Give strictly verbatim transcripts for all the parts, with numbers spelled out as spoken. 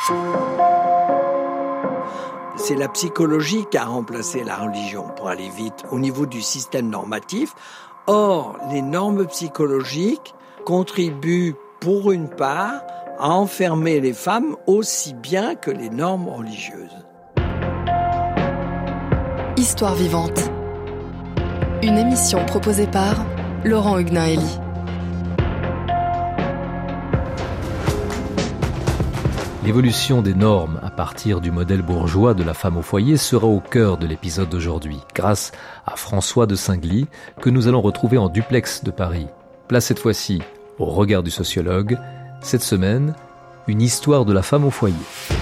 C'est la psychologie qui a remplacé la religion, pour aller vite, au niveau du système normatif. Or, les normes psychologiques contribuent pour une part à enfermer les femmes aussi bien que les normes religieuses. Histoire vivante. Une émission proposée par Laurent Huguenin-Hélie. L'évolution des normes à partir du modèle bourgeois de la femme au foyer sera au cœur de l'épisode d'aujourd'hui, grâce à François de Singly, que nous allons retrouver en duplex de Paris. Place cette fois-ci au regard du sociologue. Cette semaine, une histoire de la femme au foyer.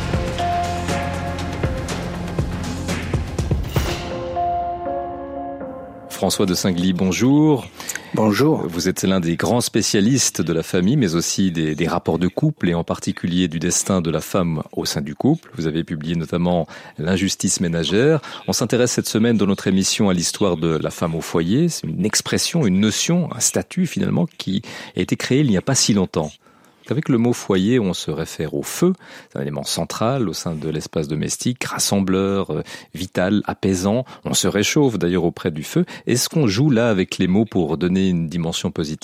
François de Singly, bonjour. Bonjour. Vous êtes l'un des grands spécialistes de la famille, mais aussi des, des rapports de couple et en particulier du destin de la femme au sein du couple. Vous avez publié notamment L'injustice ménagère. On s'intéresse cette semaine dans notre émission à l'histoire de la femme au foyer. C'est une expression, une notion, un statut finalement qui a été créé il n'y a pas si longtemps. Avec le mot foyer, on se réfère au feu, c'est un élément central au sein de l'espace domestique, rassembleur, euh, vital, apaisant. On se réchauffe d'ailleurs auprès du feu. Est-ce qu'on joue là avec les mots pour donner une dimension positive ?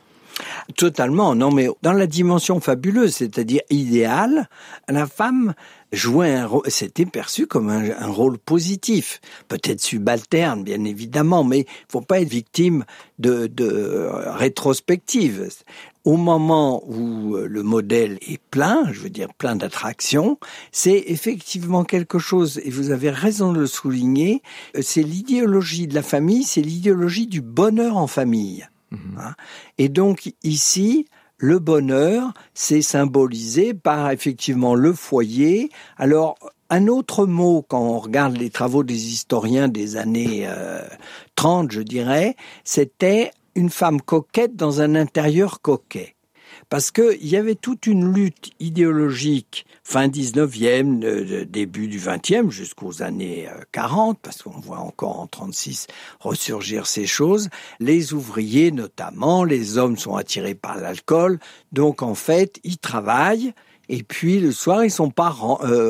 Totalement, non mais dans la dimension fabuleuse, c'est-à-dire idéale, la femme jouait un rôle, c'était perçu comme un, un rôle positif, peut-être subalterne bien évidemment, mais il faut pas être victime de, de rétrospective. Au moment où le modèle est plein, je veux dire plein d'attractions, c'est effectivement quelque chose, et vous avez raison de le souligner, c'est l'idéologie de la famille, c'est l'idéologie du bonheur en famille. Mmh. Et donc ici, le bonheur, c'est symbolisé par effectivement le foyer. Alors, un autre mot, quand on regarde les travaux des historiens des années euh, trente, je dirais, c'était une femme coquette dans un intérieur coquet. Parce que il y avait toute une lutte idéologique, fin dix-neuvième, euh, début du vingtième, jusqu'aux années quarante, parce qu'on voit encore en trente-six ressurgir ces choses. Les ouvriers notamment, les hommes sont attirés par l'alcool, donc en fait, ils travaillent, et puis le soir, ils sont pas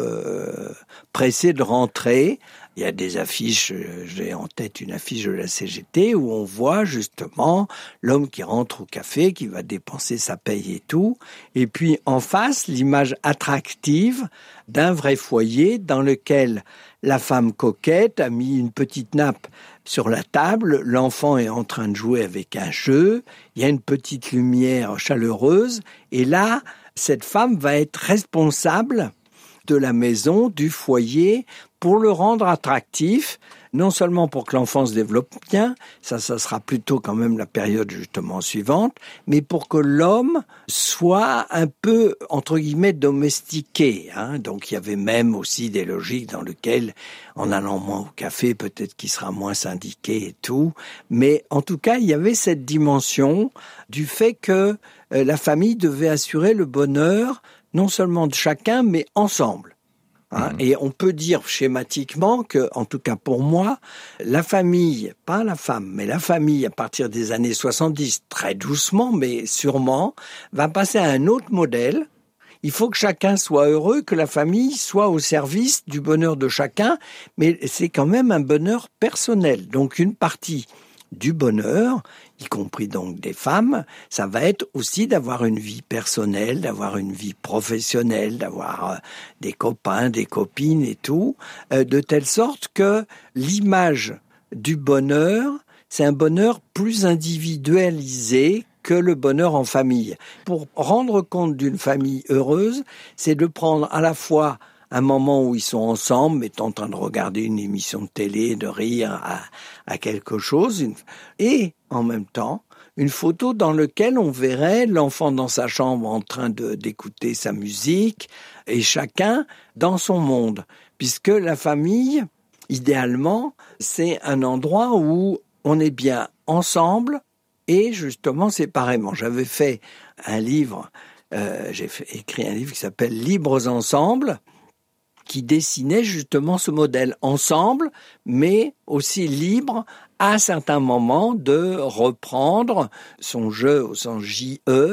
euh, pressés de rentrer. Il y a des affiches, j'ai en tête une affiche de la C G T où on voit justement l'homme qui rentre au café, qui va dépenser sa paye et tout. Et puis en face, l'image attractive d'un vrai foyer dans lequel la femme coquette a mis une petite nappe sur la table, l'enfant est en train de jouer avec un jeu, il y a une petite lumière chaleureuse et là, cette femme va être responsable de la maison, du foyer, pour le rendre attractif, non seulement pour que l'enfant se développe bien, ça, ça sera plutôt quand même la période justement suivante, mais pour que l'homme soit un peu, entre guillemets, domestiqué. Hein. Donc il y avait même aussi des logiques dans lesquelles, en allant moins au café, peut-être qu'il sera moins syndiqué et tout, mais en tout cas, il y avait cette dimension du fait que euh, la famille devait assurer le bonheur non seulement de chacun, mais ensemble. Hein, mmh. Et on peut dire schématiquement que, en tout cas pour moi, la famille, pas la femme, mais la famille, à partir des années soixante-dix, très doucement, mais sûrement, va passer à un autre modèle. Il faut que chacun soit heureux, que la famille soit au service du bonheur de chacun, mais c'est quand même un bonheur personnel. Donc une partie du bonheur, y compris donc des femmes, ça va être aussi d'avoir une vie personnelle, d'avoir une vie professionnelle, d'avoir euh, des copains, des copines et tout, euh, de telle sorte que l'image du bonheur, c'est un bonheur plus individualisé que le bonheur en famille. Pour rendre compte d'une famille heureuse, c'est de prendre à la fois un moment où ils sont ensemble, mais en train de regarder une émission de télé, de rire à, à quelque chose, une, et en même temps, une photo dans laquelle on verrait l'enfant dans sa chambre en train de, d'écouter sa musique, et chacun dans son monde. Puisque la famille, idéalement, c'est un endroit où on est bien ensemble et justement séparément. J'avais fait un livre, euh, j'ai fait, écrit un livre qui s'appelle « Libres ensemble », qui dessinait justement ce modèle ensemble, mais aussi libre à certains moments de reprendre son jeu au sens J E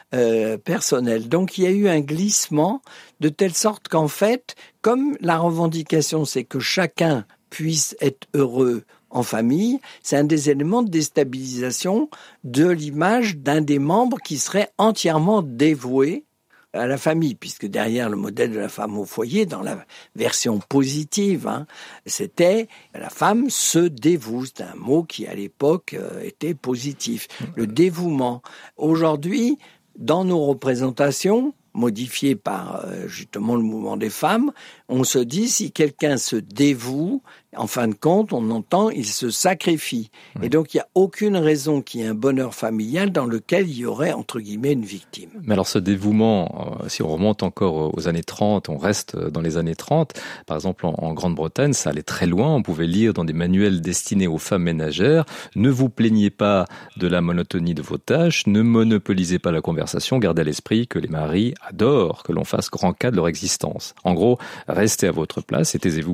euh, personnelle. Donc il y a eu un glissement de telle sorte qu'en fait, comme la revendication c'est que chacun puisse être heureux en famille, c'est un des éléments de déstabilisation de l'image d'un des membres qui serait entièrement dévoué à la famille, puisque derrière le modèle de la femme au foyer, dans la version positive, hein, c'était la femme se dévoue. C'est un mot qui, à l'époque, euh, était positif. Le dévouement. Aujourd'hui, dans nos représentations, modifiées par euh, justement le mouvement des femmes, on se dit si quelqu'un se dévoue, en fin de compte, on entend il se sacrifie. Oui. Et donc il n'y a aucune raison qu'il y ait un bonheur familial dans lequel il y aurait entre guillemets une victime. Mais alors ce dévouement, euh, si on remonte encore aux années trente, on reste dans les années trente, par exemple en, en Grande-Bretagne, ça allait très loin, on pouvait lire dans des manuels destinés aux femmes ménagères, ne vous plaignez pas de la monotonie de vos tâches, ne monopolisez pas la conversation, gardez à l'esprit que les maris adorent que l'on fasse grand cas de leur existence. En gros, restez à votre place et taisez-vous.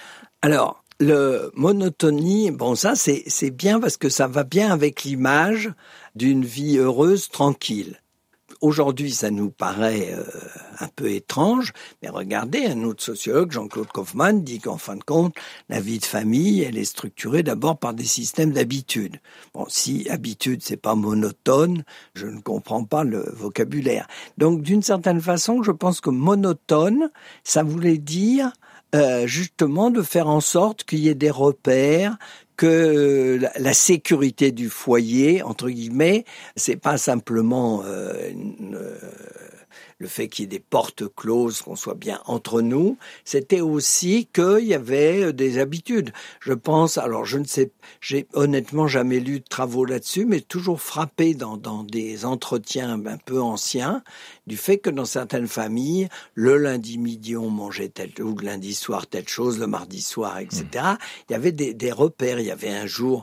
Alors, le monotonie, bon ça c'est c'est bien parce que ça va bien avec l'image d'une vie heureuse, tranquille. Aujourd'hui, ça nous paraît euh, un peu étrange, mais regardez, un autre sociologue, Jean-Claude Kaufmann, dit qu'en fin de compte, la vie de famille, elle est structurée d'abord par des systèmes d'habitude. Bon, si habitude, c'est pas monotone, je ne comprends pas le vocabulaire. Donc, d'une certaine façon, je pense que monotone, ça voulait dire euh, justement de faire en sorte qu'il y ait des repères, que la, la sécurité du foyer, entre guillemets, c'est pas simplement euh, une, euh, le fait qu'il y ait des portes closes, qu'on soit bien entre nous, c'était aussi qu'il y avait des habitudes. Je pense, alors je ne sais, j'ai honnêtement jamais lu de travaux là-dessus, mais toujours frappé dans, dans des entretiens un peu anciens, du fait que dans certaines familles, le lundi midi on mangeait tel, ou le lundi soir telle chose, le mardi soir, et cetera. Mmh. Il y avait des, des repères. Il y avait un jour,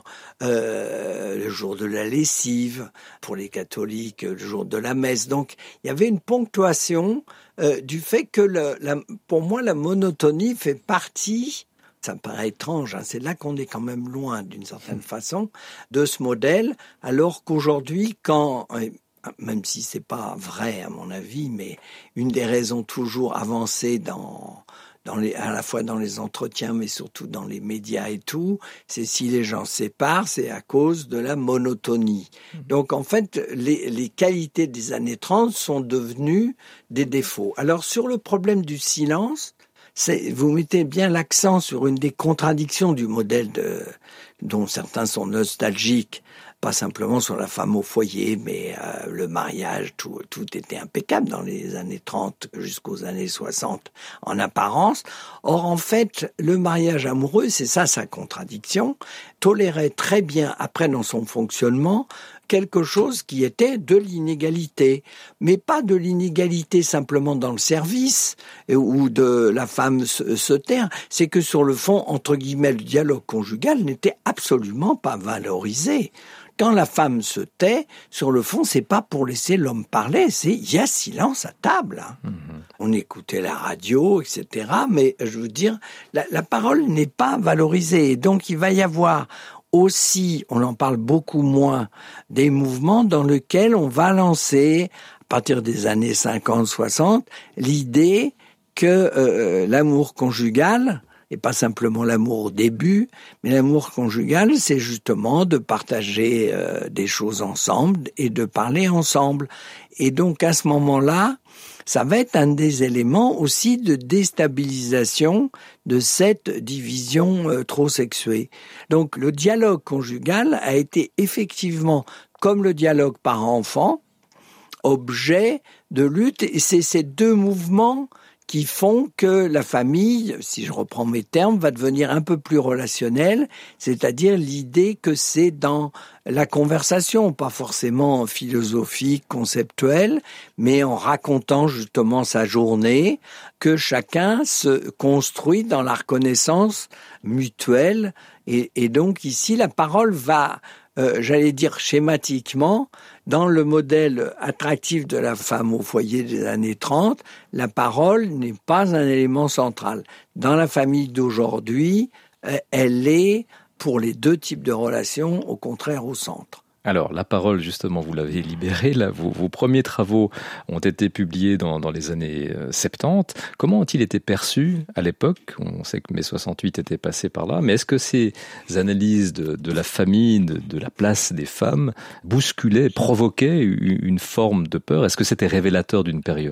euh, le jour de la lessive, pour les catholiques, le jour de la messe. Donc, il y avait une ponctuation euh, du fait que, le, la, pour moi, la monotonie fait partie, ça me paraît étrange, hein, c'est là qu'on est quand même loin, d'une certaine façon, de ce modèle, alors qu'aujourd'hui, quand... même si c'est pas vrai à mon avis, mais une des raisons toujours avancées dans, dans les, à la fois dans les entretiens, mais surtout dans les médias et tout, c'est si les gens se séparent, c'est à cause de la monotonie. Mmh. Donc en fait, les, les qualités des années trente sont devenues des défauts. Alors sur le problème du silence, c'est, vous mettez bien l'accent sur une des contradictions du modèle de, dont certains sont nostalgiques, pas simplement sur la femme au foyer, mais euh, le mariage, tout, tout était impeccable dans les années trente jusqu'aux années soixante en apparence. Or, en fait, le mariage amoureux, c'est ça sa contradiction, tolérait très bien, après dans son fonctionnement, quelque chose qui était de l'inégalité, mais pas de l'inégalité simplement dans le service ou de la femme se, se taire, c'est que sur le fond, entre guillemets, le dialogue conjugal n'était absolument pas valorisé. Quand la femme se tait, sur le fond, c'est pas pour laisser l'homme parler, c'est il y a silence à table. Hein. Mmh. On écoutait la radio, et cetera. Mais je veux dire, la, la parole n'est pas valorisée. Et donc, il va y avoir aussi, on en parle beaucoup moins, des mouvements dans lesquels on va lancer, à partir des années cinquante soixante, l'idée que euh, l'amour conjugal, et pas simplement l'amour au début, mais l'amour conjugal, c'est justement de partager euh, des choses ensemble et de parler ensemble. Et donc, à ce moment-là, ça va être un des éléments aussi de déstabilisation de cette division euh, trop sexuée. Donc, le dialogue conjugal a été effectivement, comme le dialogue parent-enfant, objet de lutte. Et c'est ces deux mouvements qui font que la famille, si je reprends mes termes, va devenir un peu plus relationnelle, c'est-à-dire l'idée que c'est dans la conversation, pas forcément philosophique, conceptuelle, mais en racontant justement sa journée, que chacun se construit dans la reconnaissance mutuelle. Et, et donc ici, la parole va, euh, j'allais dire schématiquement, dans le modèle attractif de la femme au foyer des années trente, la parole n'est pas un élément central. Dans la famille d'aujourd'hui, elle est, pour les deux types de relations, au contraire au centre. Alors, la parole, justement, vous l'avez libérée. Là, vos, vos premiers travaux ont été publiés dans, dans les années soixante-dix. Comment ont-ils été perçus à l'époque ? On sait que mai soixante-huit était passé par là, mais est-ce que ces analyses de, de la famille, de, de la place des femmes, bousculaient, provoquaient une forme de peur ? Est-ce que c'était révélateur d'une période ?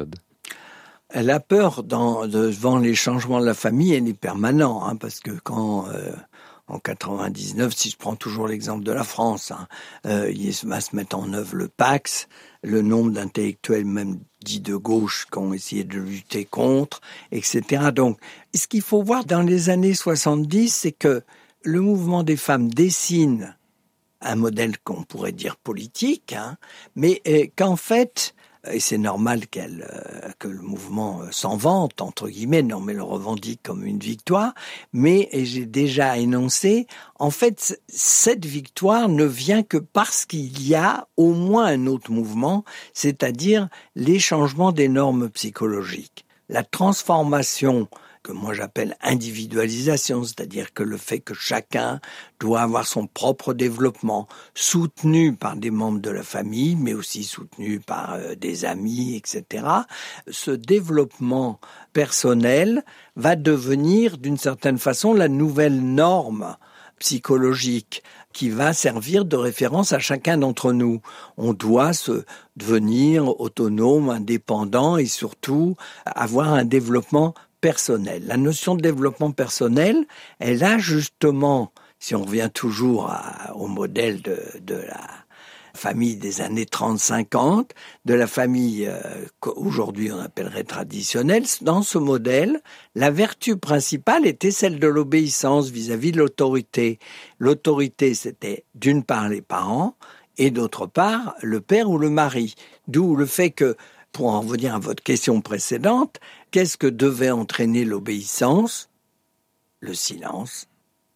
La peur dans, devant les changements de la famille, elle est permanente, hein, parce que quand... Euh En quatre-vingt-dix-neuf, si je prends toujours l'exemple de la France, hein, euh, il va se mettre en œuvre le Pax, le nombre d'intellectuels, même dits de gauche, qui ont essayé de lutter contre, et cetera. Donc, ce qu'il faut voir dans les années soixante-dix, c'est que le mouvement des femmes dessine un modèle qu'on pourrait dire politique, hein, mais euh, qu'en fait... Et c'est normal qu'elle, euh, que le mouvement euh, s'en vante, entre guillemets, non mais le revendique comme une victoire, mais, et j'ai déjà énoncé, en fait, cette victoire ne vient que parce qu'il y a au moins un autre mouvement, c'est-à-dire les changements des normes psychologiques. La transformation que moi j'appelle individualisation, c'est-à-dire que le fait que chacun doit avoir son propre développement, soutenu par des membres de la famille, mais aussi soutenu par euh, des amis, et cetera. Ce développement personnel va devenir d'une certaine façon la nouvelle norme psychologique qui va servir de référence à chacun d'entre nous. On doit se devenir autonome, indépendant et surtout avoir un développement personnel. La notion de développement personnel, elle a justement, si on revient toujours à, au modèle de, de la famille des années trente cinquante, de la famille euh, qu'aujourd'hui on appellerait traditionnelle, dans ce modèle, la vertu principale était celle de l'obéissance vis-à-vis de l'autorité. L'autorité, c'était d'une part les parents et d'autre part le père ou le mari. D'où le fait que, pour en revenir à votre question précédente, qu'est-ce que devait entraîner l'obéissance ? Le silence.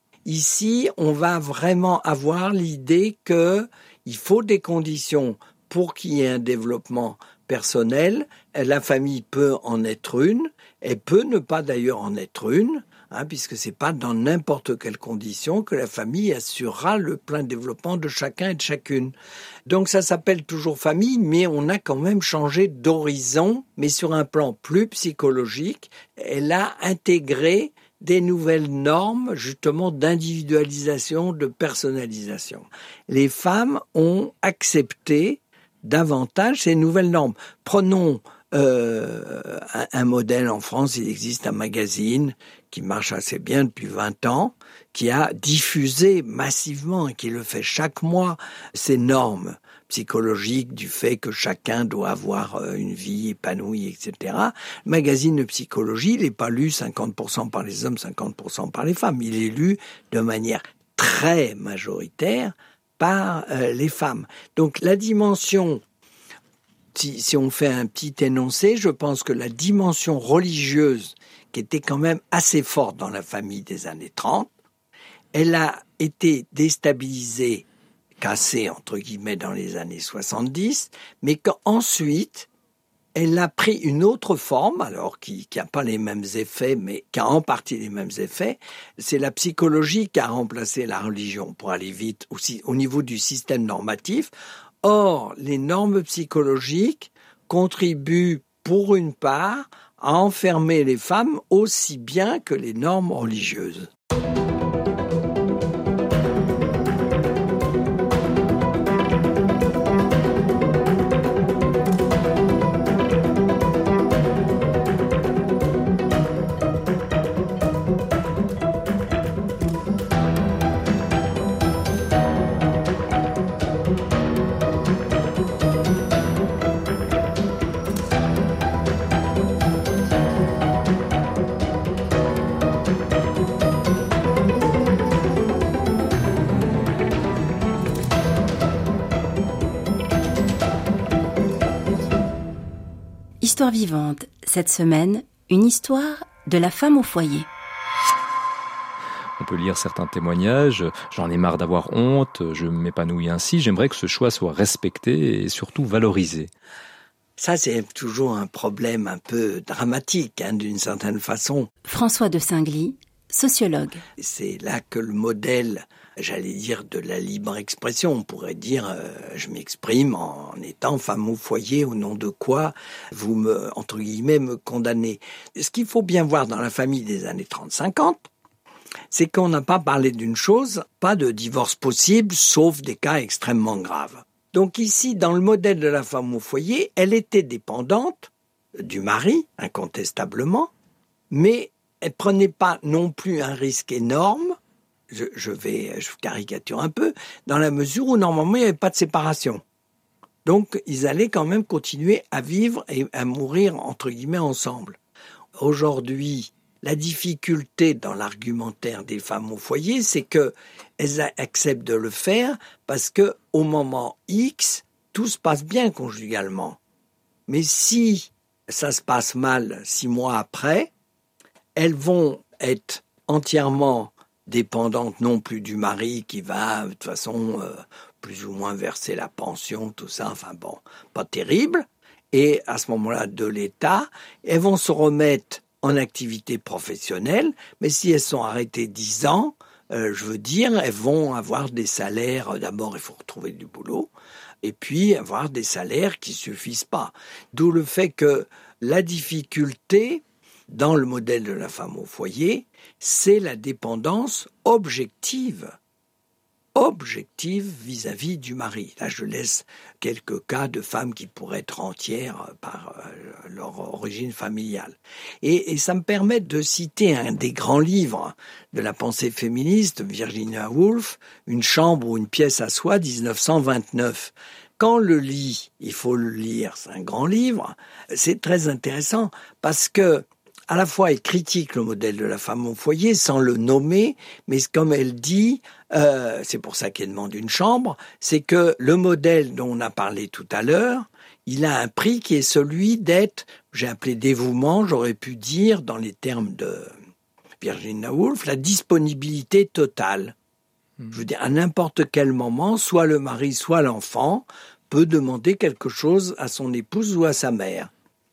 Ici, on va vraiment avoir l'idée qu'il faut des conditions pour qu'il y ait un développement personnel. La famille peut en être une, elle peut ne pas d'ailleurs en être une, hein, puisque c'est pas dans n'importe quelle condition que la famille assurera le plein développement de chacun et de chacune. Donc ça s'appelle toujours famille, mais on a quand même changé d'horizon, mais sur un plan plus psychologique. Elle a intégré des nouvelles normes, justement, d'individualisation, de personnalisation. Les femmes ont accepté davantage ces nouvelles normes. Prenons euh, un, un modèle en France, il existe un magazine qui marche assez bien depuis vingt ans, qui a diffusé massivement, et qui le fait chaque mois, ces normes psychologiques du fait que chacun doit avoir une vie épanouie, et cetera. Le magazine de psychologie, il n'est pas lu cinquante pour cent par les hommes, cinquante pour cent par les femmes. Il est lu de manière très majoritaire par euh, les femmes. Donc la dimension, si, si on fait un petit énoncé, je pense que la dimension religieuse, qui était quand même assez forte dans la famille des années trente, elle a été déstabilisée, cassée entre guillemets dans les années soixante-dix, mais qu'ensuite elle a pris une autre forme, alors qui n'a pas les mêmes effets, mais qui a en partie les mêmes effets. C'est la psychologie qui a remplacé la religion, pour aller vite, aussi au niveau du système normatif. Or, les normes psychologiques contribuent pour une part à enfermer les femmes aussi bien que les normes religieuses. Histoire vivante, cette semaine, une histoire de la femme au foyer. On peut lire certains témoignages, j'en ai marre d'avoir honte, je m'épanouis ainsi, j'aimerais que ce choix soit respecté et surtout valorisé. Ça, c'est toujours un problème un peu dramatique, hein, d'une certaine façon. François de Singly, sociologue. C'est là que le modèle, j'allais dire, de la libre expression, on pourrait dire, euh, je m'exprime en étant femme au foyer, au nom de quoi vous me, entre guillemets, me condamnez. Ce qu'il faut bien voir dans la famille des années trente cinquante, c'est qu'on n'a pas parlé d'une chose, pas de divorce possible, sauf des cas extrêmement graves. Donc ici, dans le modèle de la femme au foyer, elle était dépendante du mari, incontestablement, mais elle prenait pas non plus un risque énorme, je, je vais je caricature un peu, dans la mesure où normalement il n'y avait pas de séparation. Donc ils allaient quand même continuer à vivre et à mourir entre guillemets ensemble. Aujourd'hui, la difficulté dans l'argumentaire des femmes au foyer, c'est que elles acceptent de le faire parce que au moment X, tout se passe bien conjugalement. Mais si ça se passe mal six mois après, elles vont être entièrement dépendantes non plus du mari qui va de toute façon euh, plus ou moins verser la pension, tout ça, enfin bon, pas terrible. Et à ce moment-là de l'État, elles vont se remettre en activité professionnelle, mais si elles sont arrêtées dix ans, euh, je veux dire, elles vont avoir des salaires, d'abord il faut retrouver du boulot, et puis avoir des salaires qui suffisent pas. D'où le fait que la difficulté dans le modèle de la femme au foyer, c'est la dépendance objective. Objective vis-à-vis du mari. Là, je laisse quelques cas de femmes qui pourraient être entières par euh, leur origine familiale. Et, et ça me permet de citer un des grands livres de la pensée féministe, Virginia Woolf, Une chambre ou une pièce à soi, dix-neuf cent vingt-neuf. Quand on le lit, il faut le lire, c'est un grand livre, c'est très intéressant parce que à la fois, elle critique le modèle de la femme au foyer sans le nommer, mais comme elle dit, euh, c'est pour ça qu'elle demande une chambre, c'est que le modèle dont on a parlé tout à l'heure, il a un prix qui est celui d'être, j'ai appelé dévouement, j'aurais pu dire dans les termes de Virginia Woolf, la disponibilité totale. Mmh. Je veux dire, à n'importe quel moment, soit le mari, soit l'enfant peut demander quelque chose à son épouse ou à sa mère.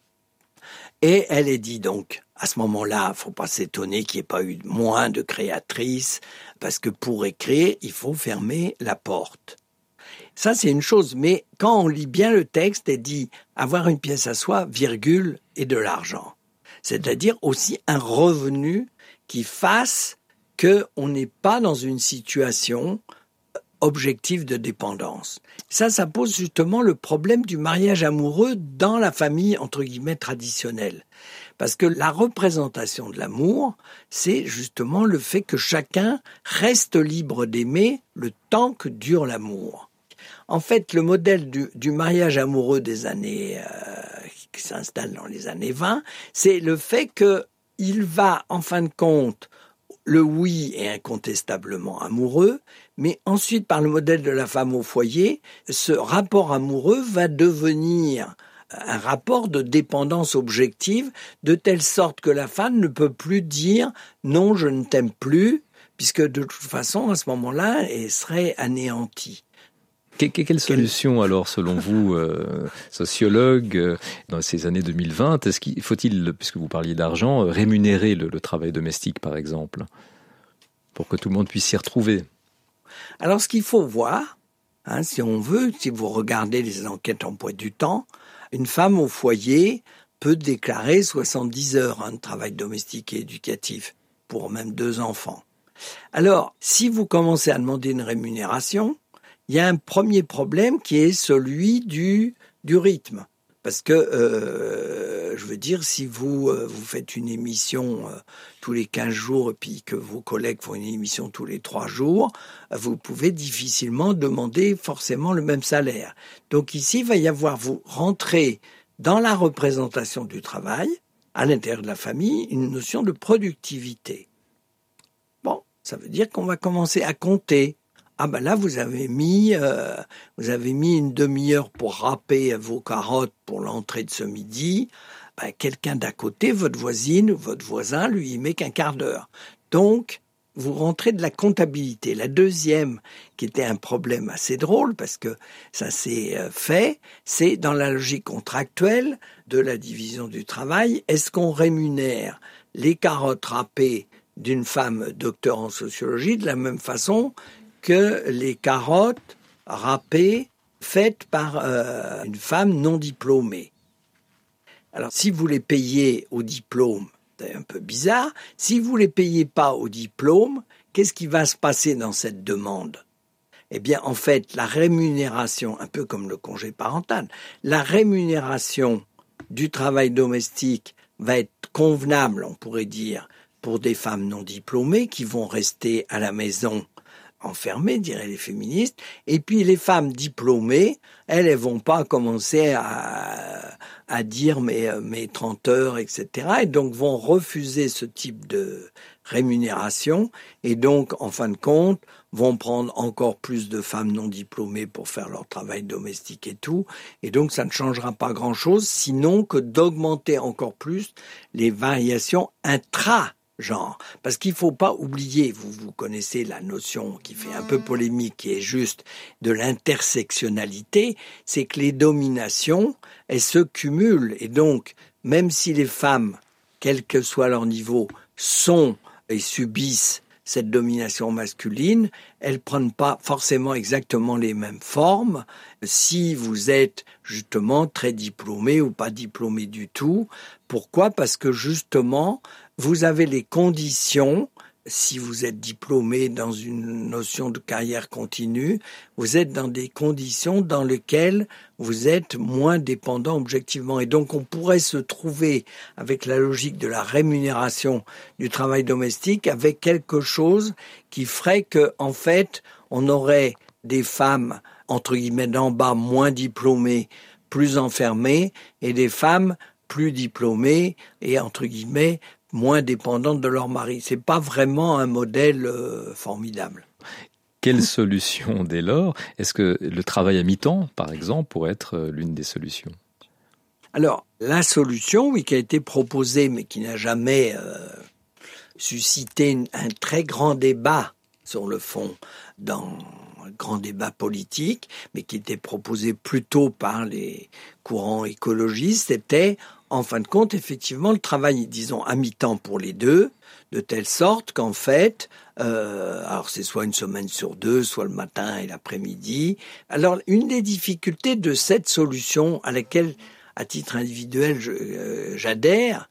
Et elle est dit donc, à ce moment-là, il ne faut pas s'étonner qu'il n'y ait pas eu moins de créatrices, parce que pour écrire, il faut fermer la porte. Ça, c'est une chose, mais quand on lit bien le texte, elle dit avoir une pièce à soi, virgule, et de l'argent. C'est-à-dire aussi un revenu qui fasse qu'on n'est pas dans une situation objective de dépendance. Ça, ça pose justement le problème du mariage amoureux dans la famille, entre guillemets, traditionnelle. Parce que la représentation de l'amour, c'est justement le fait que chacun reste libre d'aimer le temps que dure l'amour. En fait, le modèle du, du mariage amoureux des années, euh, qui s'installe dans les années vingt, c'est le fait qu'il va, en fin de compte, le oui est incontestablement amoureux, mais ensuite, par le modèle de la femme au foyer, ce rapport amoureux va devenir un rapport de dépendance objective, de telle sorte que la femme ne peut plus dire « non, je ne t'aime plus », puisque de toute façon, à ce moment-là, elle serait anéantie. Quelle solution alors, selon vous, euh, sociologue, euh, dans ces années deux mille vingt, est-ce qu'il faut-il, puisque vous parliez d'argent, rémunérer le, le travail domestique, par exemple, pour que tout le monde puisse s'y retrouver? Alors, ce qu'il faut voir, hein, si on veut, si vous regardez les enquêtes emploi du temps, une femme au foyer peut déclarer soixante-dix heures hein, de travail domestique et éducatif pour même deux enfants. Alors, si vous commencez à demander une rémunération, il y a un premier problème qui est celui du, du rythme. Parce que, euh, je veux dire, si vous, euh, vous faites une émission euh, tous les quinze jours et puis que vos collègues font une émission tous les trois jours, vous pouvez difficilement demander forcément le même salaire. Donc ici, il va y avoir, vous rentrez dans la représentation du travail, à l'intérieur de la famille, une notion de productivité. Bon, ça veut dire qu'on va commencer à compter. Ah ben là, vous avez mis, euh, vous avez mis une demi-heure pour râper vos carottes pour l'entrée de ce midi. Ben, quelqu'un d'à côté, votre voisine ou votre voisin, lui, il met qu'un quart d'heure. Donc, vous rentrez de la comptabilité. La deuxième, qui était un problème assez drôle, parce que ça s'est fait, c'est dans la logique contractuelle de la division du travail. Est-ce qu'on rémunère les carottes râpées d'une femme docteur en sociologie de la même façon que les carottes râpées faites par euh, une femme non diplômée. Alors, si vous les payez au diplôme, c'est un peu bizarre. Si vous les payez pas au diplôme, qu'est-ce qui va se passer dans cette demande ? Eh bien, en fait, la rémunération, un peu comme le congé parental, la rémunération du travail domestique va être convenable, on pourrait dire, pour des femmes non diplômées qui vont rester à la maison enfermées, diraient les féministes. Et puis les femmes diplômées, elles, elles vont pas commencer à, à dire mes, mes trente heures, et cetera. Et donc vont refuser ce type de rémunération. Et donc, en fin de compte, vont prendre encore plus de femmes non diplômées pour faire leur travail domestique et tout. Et donc, ça ne changera pas grand-chose, sinon que d'augmenter encore plus les variations intra-genre. Parce qu'il ne faut pas oublier, vous, vous connaissez la notion qui fait un peu polémique, qui est juste de l'intersectionnalité, c'est que les dominations, elles se cumulent. Et donc, même si les femmes, quel que soit leur niveau, sont et subissent cette domination masculine, elles prennent pas forcément exactement les mêmes formes. Si vous êtes justement très diplômé ou pas diplômé du tout, pourquoi ? Parce que justement, vous avez les conditions. Si vous êtes diplômé dans une notion de carrière continue, vous êtes dans des conditions dans lesquelles vous êtes moins dépendant objectivement. Et donc, on pourrait se trouver avec la logique de la rémunération du travail domestique avec quelque chose qui ferait que, en fait, on aurait des femmes, entre guillemets, d'en bas, moins diplômées, plus enfermées, et des femmes plus diplômées et, entre guillemets, moins dépendantes de leur mari. C'est pas vraiment un modèle euh, formidable. Quelle solution dès lors ? Est-ce que le travail à mi-temps, par exemple, pourrait être l'une des solutions ? Alors, la solution, oui, qui a été proposée, mais qui n'a jamais euh, suscité une, un très grand débat sur le fond dans un grand débat politique, mais qui était proposée plutôt par les courants écologistes, c'était en fin de compte, effectivement, le travail, disons, à mi-temps pour les deux, de telle sorte qu'en fait, euh, alors c'est soit une semaine sur deux, soit le matin et l'après-midi. Alors, une des difficultés de cette solution à laquelle, à titre individuel, je, euh, j'adhère,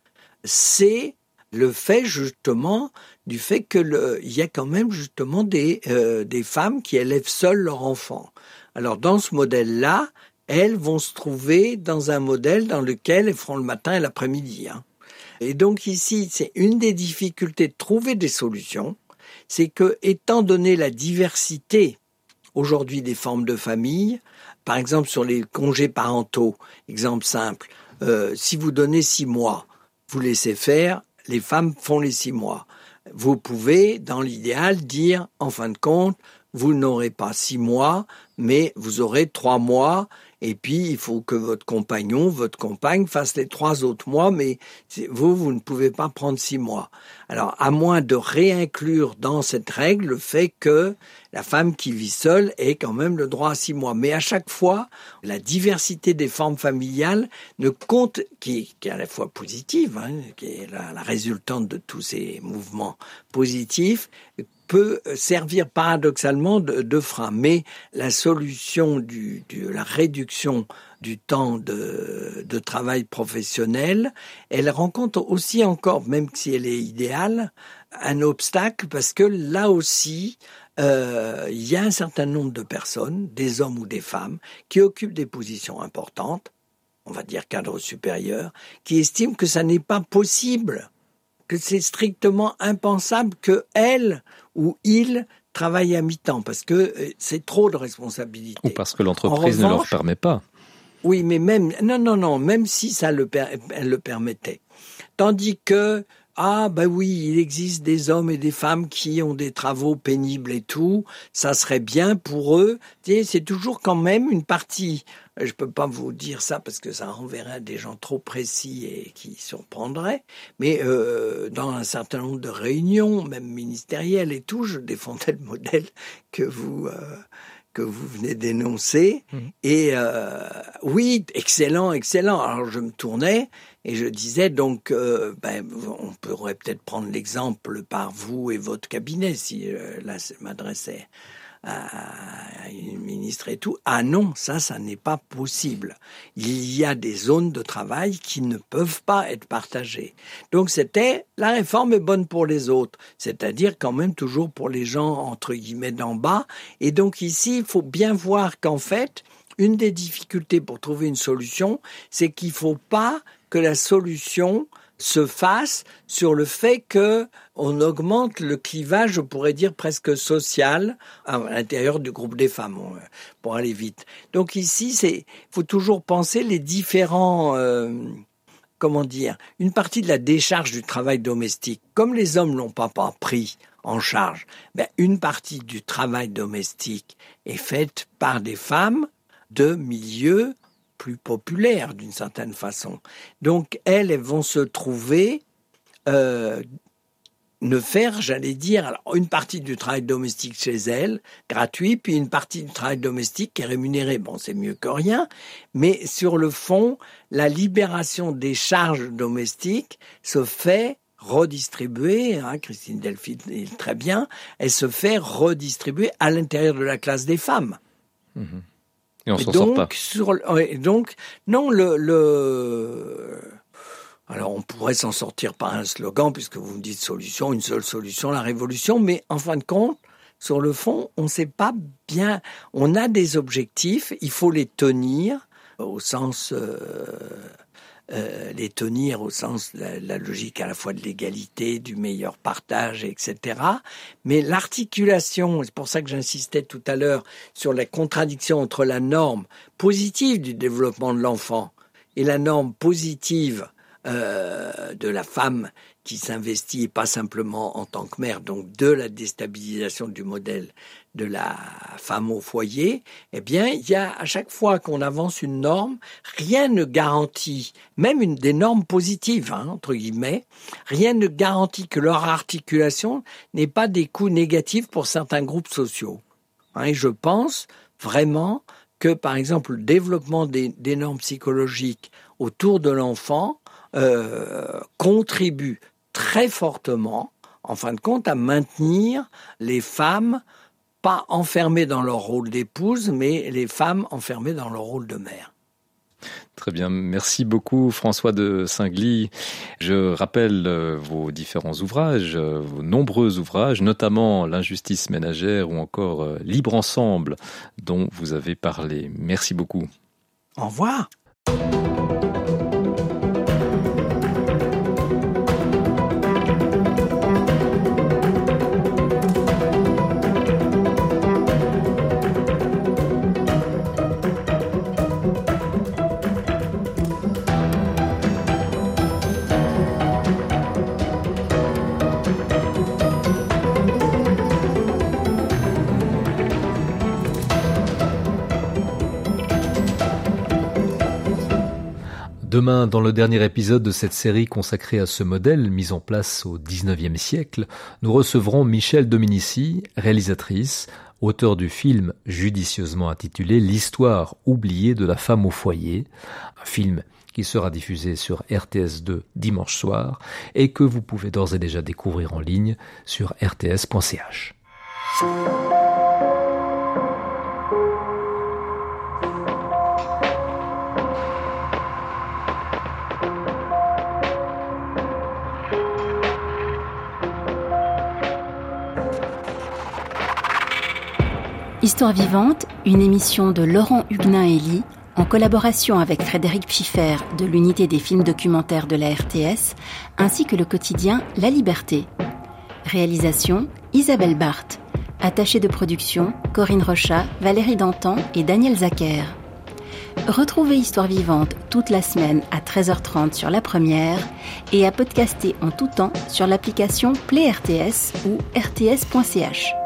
c'est le fait, justement, du fait que le, il y a quand même, justement, des, euh, des femmes qui élèvent seules leurs enfants. Alors, dans ce modèle-là, elles vont se trouver dans un modèle dans lequel elles feront le matin et l'après-midi. Hein. Et donc ici, c'est une des difficultés de trouver des solutions, c'est que, étant donné la diversité aujourd'hui des formes de famille, par exemple sur les congés parentaux, exemple simple, euh, si vous donnez six mois, vous laissez faire, les femmes font les six mois. Vous pouvez, dans l'idéal, dire, en fin de compte, vous n'aurez pas six mois, mais vous aurez trois mois. Et puis, il faut que votre compagnon, votre compagne fasse les trois autres mois, mais vous, vous ne pouvez pas prendre six mois. Alors, à moins de réinclure dans cette règle le fait que la femme qui vit seule ait quand même le droit à six mois. Mais à chaque fois, la diversité des formes familiales ne compte, qui, qui est à la fois positive, hein, qui est la, la résultante de tous ces mouvements positifs, peut servir paradoxalement de, de frein. Mais la solution du, de la réduction du temps de, de travail professionnel, elle rencontre aussi encore, même si elle est idéale, un obstacle parce que là aussi, euh, il y a un certain nombre de personnes, des hommes ou des femmes, qui occupent des positions importantes, on va dire cadre supérieur, qui estiment que ça n'est pas possible, que c'est strictement impensable que elle ou il travaille à mi-temps, parce que c'est trop de responsabilités. Ou parce que l'entreprise revanche, ne leur permet pas. Oui, mais même, non, non, non, même si ça le, elle le permettait. Tandis que, ah, ben oui, il existe des hommes et des femmes qui ont des travaux pénibles et tout, ça serait bien pour eux. C'est toujours quand même une partie. Je peux pas vous dire ça parce que ça renverrait à des gens trop précis et qui surprendraient. Mais euh, dans un certain nombre de réunions, même ministérielles et tout, je défendais le modèle que vous euh, que vous venez d'énoncer. Mmh. Et euh, oui, excellent, excellent. Alors je me tournais et je disais donc, euh, ben, on pourrait peut-être prendre l'exemple par vous et votre cabinet, si euh, là je m'adressais à une ministre et tout. Ah non, ça, ça n'est pas possible. Il y a des zones de travail qui ne peuvent pas être partagées. Donc c'était, la réforme est bonne pour les autres, c'est-à-dire quand même toujours pour les gens, entre guillemets, d'en bas. Et donc ici, il faut bien voir qu'en fait, une des difficultés pour trouver une solution, c'est qu'il ne faut pas que la solution se fasse sur le fait que on augmente le clivage, je pourrais dire presque social, à l'intérieur du groupe des femmes, pour aller vite. Donc ici, c'est, faut toujours penser les différents, euh, comment dire, une partie de la décharge du travail domestique. Comme les hommes l'ont pas, pas pris en charge, ben, une partie du travail domestique est faite par des femmes de milieux plus populaires d'une certaine façon. Donc elles, elles vont se trouver euh, ne faire, j'allais dire, alors une partie du travail domestique chez elles, gratuit, puis une partie du travail domestique qui est rémunéré. Bon, c'est mieux que rien, mais sur le fond, la libération des charges domestiques se fait redistribuer, hein, Christine Delphi est très bien, elle se fait redistribuer à l'intérieur de la classe des femmes. Mmh. Et on et s'en donc, sort pas. Sur, et donc, non, le, le... Alors, on pourrait s'en sortir par un slogan, puisque vous me dites solution, une seule solution, la révolution, mais en fin de compte, sur le fond, on ne sait pas bien... On a des objectifs, il faut les tenir, au sens... Euh, euh, les tenir au sens de la, la logique à la fois de l'égalité, du meilleur partage, et cetera. Mais l'articulation, c'est pour ça que j'insistais tout à l'heure sur la contradiction entre la norme positive du développement de l'enfant et la norme positive euh, de la femme qui s'investit pas simplement en tant que mère, donc de la déstabilisation du modèle de la femme au foyer, eh bien, il y a à chaque fois qu'on avance une norme, rien ne garantit, même une des normes positives, hein, entre guillemets, rien ne garantit que leur articulation n'ait pas des coûts négatifs pour certains groupes sociaux. Hein, et je pense vraiment que, par exemple, le développement des, des normes psychologiques autour de l'enfant euh, contribue très fortement, en fin de compte, à maintenir les femmes pas enfermées dans leur rôle d'épouse, mais les femmes enfermées dans leur rôle de mère. Très bien, merci beaucoup François de Singly. Je rappelle euh, vos différents ouvrages, euh, vos nombreux ouvrages, notamment L'injustice ménagère ou encore euh, Libre ensemble, dont vous avez parlé. Merci beaucoup. Au revoir. Demain, dans le dernier épisode de cette série consacrée à ce modèle mis en place au dix-neuvième siècle, nous recevrons Michèle Dominici, réalisatrice, auteure du film judicieusement intitulé « L'histoire oubliée de la femme au foyer », un film qui sera diffusé sur R T S deux dimanche soir et que vous pouvez d'ores et déjà découvrir en ligne sur r t s point c h. Histoire vivante, une émission de Laurent Huguenin-Elie, en collaboration avec Frédéric Pfiffer de l'unité des films documentaires de la R T S, ainsi que le quotidien La Liberté. Réalisation, Isabelle Barthes. Attachée de production, Corinne Rochat, Valérie Dantan et Daniel Zacher. Retrouvez Histoire vivante toute la semaine à treize heures trente sur La Première et à podcaster en tout temps sur l'application Play R T S ou r t s point c h.